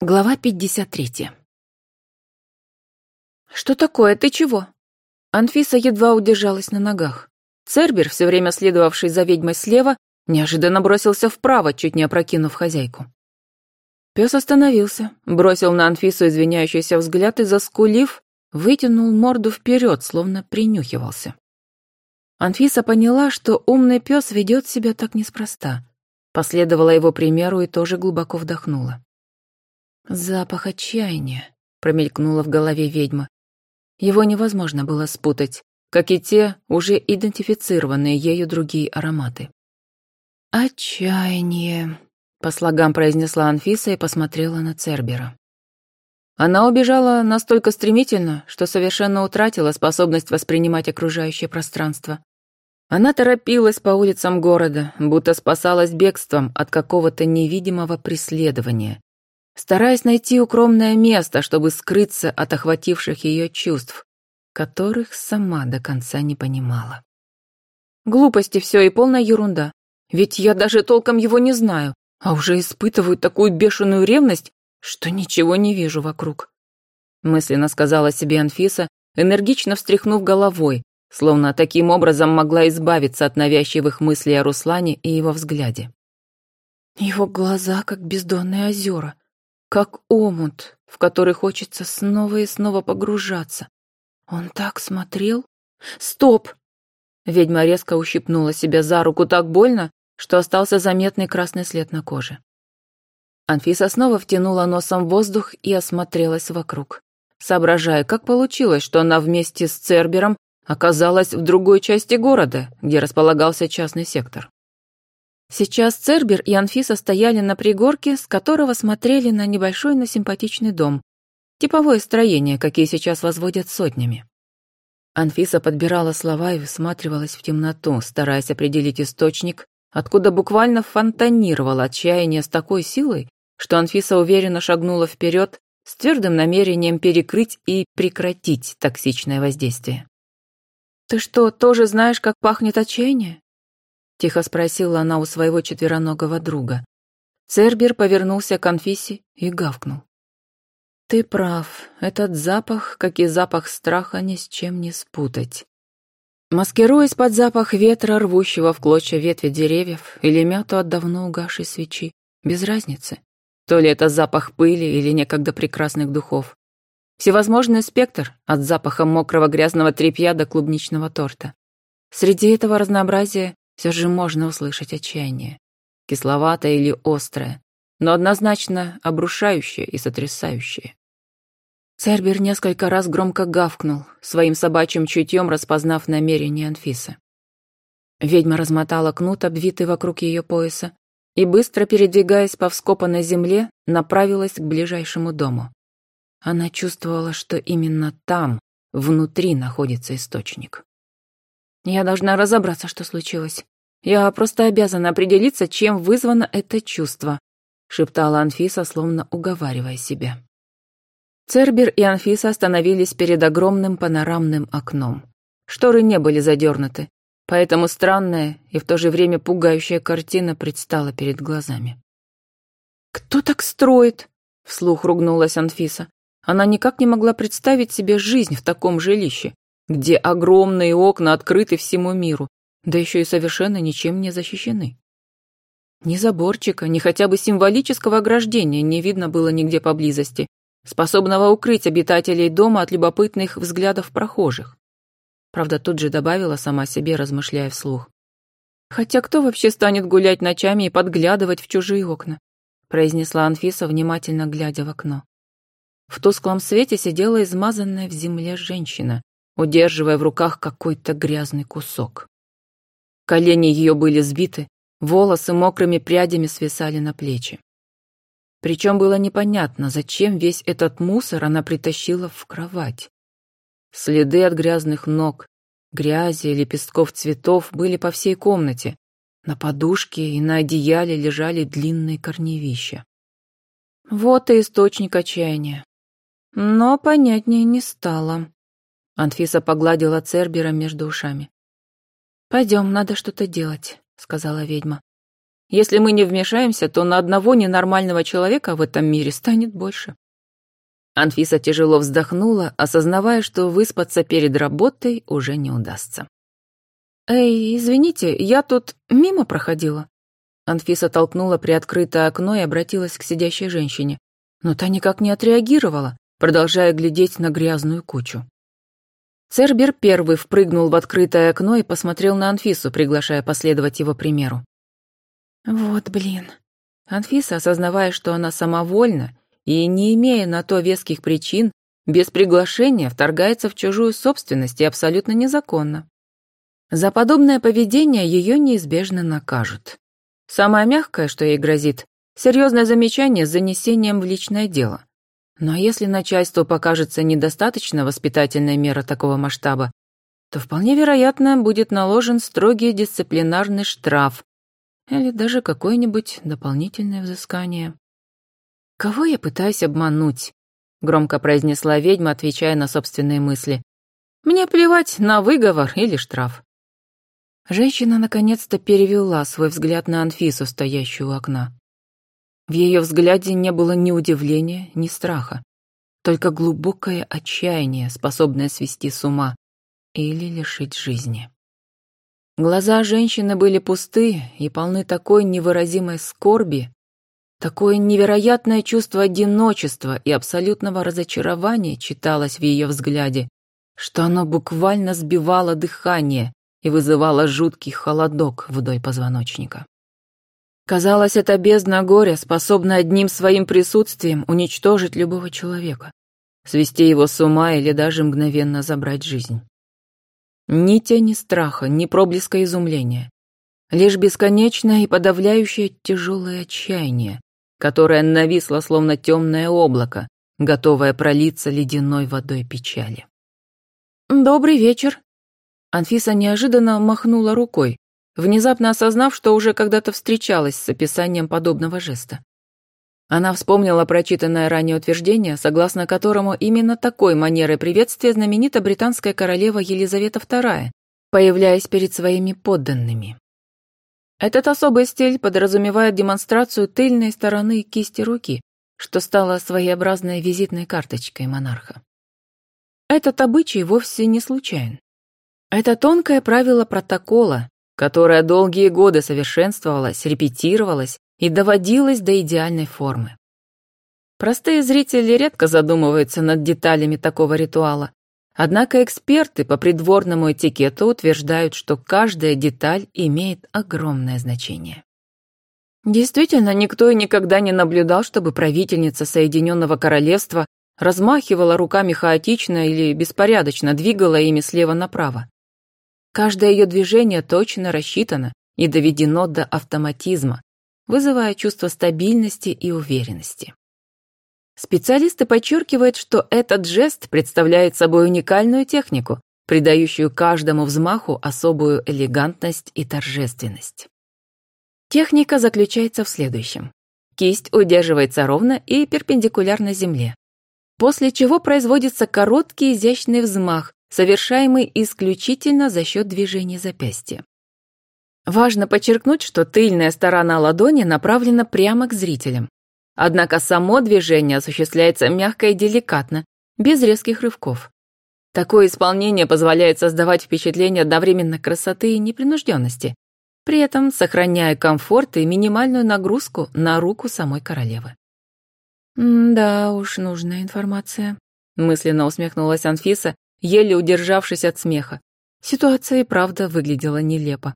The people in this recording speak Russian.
Глава 53. «Что такое? Ты чего?» Анфиса едва удержалась на ногах. Цербер, все время следовавший за ведьмой слева, неожиданно бросился вправо, чуть не опрокинув хозяйку. Пес остановился, бросил на Анфису извиняющийся взгляд и, заскулив, вытянул морду вперед, словно принюхивался. Анфиса поняла, что умный пес ведет себя так неспроста. Последовала его примеру и тоже глубоко вдохнула. «Запах отчаяния», — промелькнуло в голове ведьмы. Его невозможно было спутать, как и те уже идентифицированные ею другие ароматы. «Отчаяние», — по слогам произнесла Анфиса и посмотрела на Цербера. Она убежала настолько стремительно, что совершенно утратила способность воспринимать окружающее пространство. Она торопилась по улицам города, будто спасалась бегством от какого-то невидимого преследования, стараясь найти укромное место, чтобы скрыться от охвативших ее чувств, которых сама до конца не понимала. Глупости все и полная ерунда, ведь я даже толком его не знаю, а уже испытываю такую бешеную ревность, что ничего не вижу вокруг. Мысленно сказала себе Анфиса, энергично встряхнув головой, словно таким образом могла избавиться от навязчивых мыслей о Руслане и его взгляде. Его глаза, как бездонные озера, как омут, в который хочется снова и снова погружаться. Он так смотрел? Стоп! Ведьма резко ущипнула себя за руку так больно, что остался заметный красный след на коже. Анфиса снова втянула носом воздух и осмотрелась вокруг, соображая, как получилось, что она вместе с Цербером оказалась в другой части города, где располагался частный сектор. Сейчас Цербер и Анфиса стояли на пригорке, с которого смотрели на небольшой, но симпатичный дом. Типовое строение, какие сейчас возводят сотнями. Анфиса подбирала слова и всматривалась в темноту, стараясь определить источник, откуда буквально фонтанировало отчаяние с такой силой, что Анфиса уверенно шагнула вперед с твердым намерением перекрыть и прекратить токсичное воздействие. «Ты что, тоже знаешь, как пахнет отчаяние?» — тихо спросила она у своего четвероногого друга. Цербер повернулся к Анфисе и гавкнул. «Ты прав, этот запах, как и запах страха, ни с чем не спутать. Маскируясь под запах ветра, рвущего в клочья ветви деревьев, или мяту от давно угасшей свечи, без разницы, то ли это запах пыли или некогда прекрасных духов. Всевозможный спектр, от запаха мокрого грязного тряпья до клубничного торта. Среди этого разнообразия все же можно услышать отчаяние. Кисловатое или острое, но однозначно обрушающее и сотрясающее. Цербер несколько раз громко гавкнул, своим собачьим чутьем распознав намерение Анфисы. Ведьма размотала кнут, обвитый вокруг ее пояса, и, быстро передвигаясь по вскопанной земле, направилась к ближайшему дому. Она чувствовала, что именно там, внутри, находится источник. «Я должна разобраться, что случилось. Я просто обязана определиться, чем вызвано это чувство», шептала Анфиса, словно уговаривая себя. Цербер и Анфиса остановились перед огромным панорамным окном. Шторы не были задернуты, поэтому странная и в то же время пугающая картина предстала перед глазами. «Кто так строит?» — вслух ругнулась Анфиса. Она никак не могла представить себе жизнь в таком жилище, где огромные окна открыты всему миру, да еще и совершенно ничем не защищены. Ни заборчика, ни хотя бы символического ограждения не видно было нигде поблизости, способного укрыть обитателей дома от любопытных взглядов прохожих. Правда, тут же добавила сама себе, размышляя вслух. «Хотя кто вообще станет гулять ночами и подглядывать в чужие окна?» произнесла Анфиса, внимательно глядя в окно. В тусклом свете сидела измазанная в земле женщина, удерживая в руках какой-то грязный кусок. Колени ее были сбиты, волосы мокрыми прядями свисали на плечи. Причем было непонятно, зачем весь этот мусор она притащила в кровать. Следы от грязных ног, грязи и лепестков цветов были по всей комнате. На подушке и на одеяле лежали длинные корневища. Вот и источник отчаяния. Но понятнее не стало. Анфиса погладила Цербера между ушами. «Пойдем, надо что-то делать», — сказала ведьма. Если мы не вмешаемся, то на одного ненормального человека в этом мире станет больше». Анфиса тяжело вздохнула, осознавая, что выспаться перед работой уже не удастся. «Эй, извините, я тут мимо проходила». Анфиса толкнула приоткрытое окно и обратилась к сидящей женщине, но та никак не отреагировала, продолжая глядеть на грязную кучу. Цербер первый впрыгнул в открытое окно и посмотрел на Анфису, приглашая последовать его примеру. «Вот блин». Анфиса, осознавая, что она самовольна и, не имея на то веских причин, без приглашения вторгается в чужую собственность и абсолютно незаконно. За подобное поведение ее неизбежно накажут. Самое мягкое, что ей грозит, серьезное замечание с занесением в личное дело. Но если начальству покажется недостаточно воспитательная мера такого масштаба, то вполне вероятно будет наложен строгий дисциплинарный штраф или даже какое-нибудь дополнительное взыскание. «Кого я пытаюсь обмануть?» — громко произнесла ведьма, отвечая на собственные мысли. «Мне плевать на выговор или штраф». Женщина наконец-то перевела свой взгляд на Анфису, стоящую у окна. В ее взгляде не было ни удивления, ни страха, только глубокое отчаяние, способное свести с ума или лишить жизни. Глаза женщины были пусты и полны такой невыразимой скорби, такое невероятное чувство одиночества и абсолютного разочарования читалось в ее взгляде, что оно буквально сбивало дыхание и вызывало жуткий холодок вдоль позвоночника. Казалось, эта бездна горя способна одним своим присутствием уничтожить любого человека, свести его с ума или даже мгновенно забрать жизнь. Ни тени страха, ни проблеска изумления, лишь бесконечное и подавляющее тяжелое отчаяние, которое нависло словно темное облако, готовое пролиться ледяной водой печали. «Добрый вечер!» Анфиса неожиданно махнула рукой, внезапно осознав, что уже когда-то встречалась с описанием подобного жеста. Она вспомнила прочитанное ранее утверждение, согласно которому именно такой манерой приветствия знаменита британская королева Елизавета II, появляясь перед своими подданными. Этот особый стиль подразумевает демонстрацию тыльной стороны кисти руки, что стало своеобразной визитной карточкой монарха. Этот обычай вовсе не случайен. Это тонкое правило протокола, которое долгие годы совершенствовалось, репетировалось и доводилось до идеальной формы. Простые зрители редко задумываются над деталями такого ритуала, однако эксперты по придворному этикету утверждают, что каждая деталь имеет огромное значение. Действительно, никто и никогда не наблюдал, чтобы правительница Соединенного Королевства размахивала руками хаотично или беспорядочно, двигала ими слева направо. Каждое ее движение точно рассчитано и доведено до автоматизма, вызывая чувство стабильности и уверенности. Специалисты подчеркивают, что этот жест представляет собой уникальную технику, придающую каждому взмаху особую элегантность и торжественность. Техника заключается в следующем. Кисть удерживается ровно и перпендикулярно земле, после чего производится короткий изящный взмах, совершаемый исключительно за счет движения запястья. Важно подчеркнуть, что тыльная сторона ладони направлена прямо к зрителям. Однако само движение осуществляется мягко и деликатно, без резких рывков. Такое исполнение позволяет создавать впечатление одновременно красоты и непринужденности, при этом сохраняя комфорт и минимальную нагрузку на руку самой королевы. «Да уж, нужная информация», — мысленно усмехнулась Анфиса, еле удержавшись от смеха. Ситуация и правда выглядела нелепо.